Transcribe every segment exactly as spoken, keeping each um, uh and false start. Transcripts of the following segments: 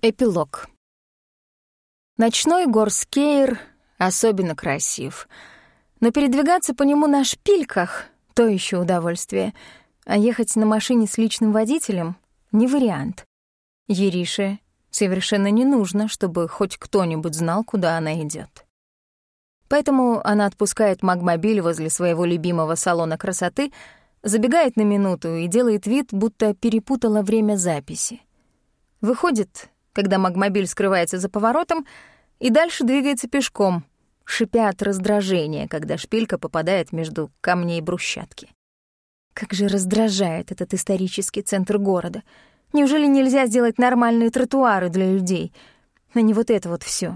Эпилог. Ночной Горскейр особенно красив, но передвигаться по нему на шпильках — то еще удовольствие, а ехать на машине с личным водителем — не вариант. Ерише совершенно не нужно, чтобы хоть кто-нибудь знал, куда она идет. Поэтому она отпускает магмобиль возле своего любимого салона красоты, забегает на минуту и делает вид, будто перепутала время записи. Выходит, когда магмобиль скрывается за поворотом, и дальше двигается пешком, шипя от раздражения, когда шпилька попадает между камней и брусчатки. Как же раздражает этот исторический центр города. Неужели нельзя сделать нормальные тротуары для людей, а не вот это вот всё?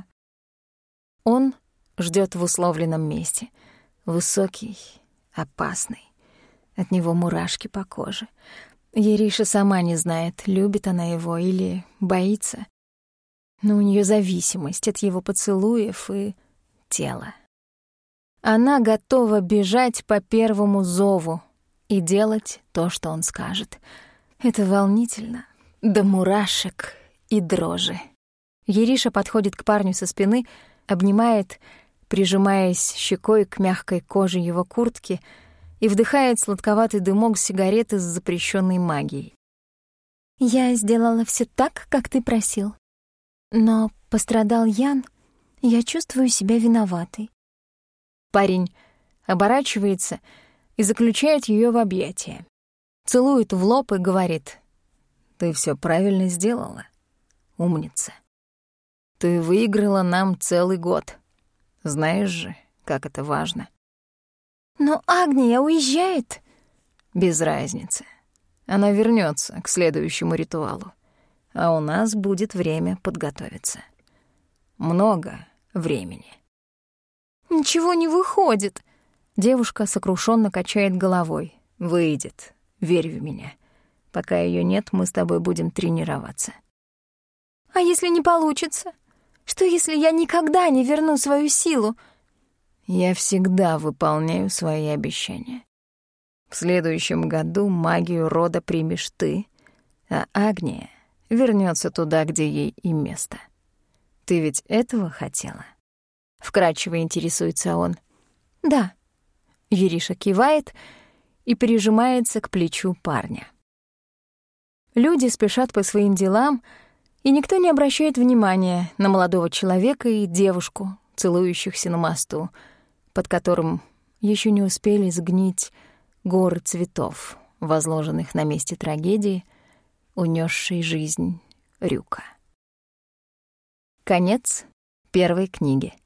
Он ждёт в условленном месте. Высокий, опасный. От него мурашки по коже. Ериша сама не знает, любит она его или боится. Но у неё зависимость от его поцелуев и тела. Она готова бежать по первому зову и делать то, что он скажет. Это волнительно, до мурашек и дрожи. Ериша подходит к парню со спины, обнимает, прижимаясь щекой к мягкой коже его куртки, и вдыхает сладковатый дымок сигареты с запрещенной магией. «Я сделала все так, как ты просил. Но пострадал Ян, я чувствую себя виноватой». Парень оборачивается и заключает ее в объятия. Целует в лоб и говорит: «Ты все правильно сделала, умница. Ты выиграла нам целый год. Знаешь же, как это важно». «Но Агния уезжает». «Без разницы. Она вернется к следующему ритуалу, а у нас будет время подготовиться. Много времени». «Ничего не выходит». Девушка сокрушенно качает головой. «Выйдет, верь в меня. Пока ее нет, мы с тобой будем тренироваться». «А если не получится? Что, если я никогда не верну свою силу?» «Я всегда выполняю свои обещания. В следующем году магию рода примешь ты, а Агния вернется туда, где ей и место. Ты ведь этого хотела?» Вкрадчиво интересуется он. «Да». Ериша кивает и прижимается к плечу парня. Люди спешат по своим делам, и никто не обращает внимания на молодого человека и девушку, целующихся на мосту, под которым еще не успели сгнить горы цветов, возложенных на месте трагедии, унесшей жизнь Рюка. Конец первой книги.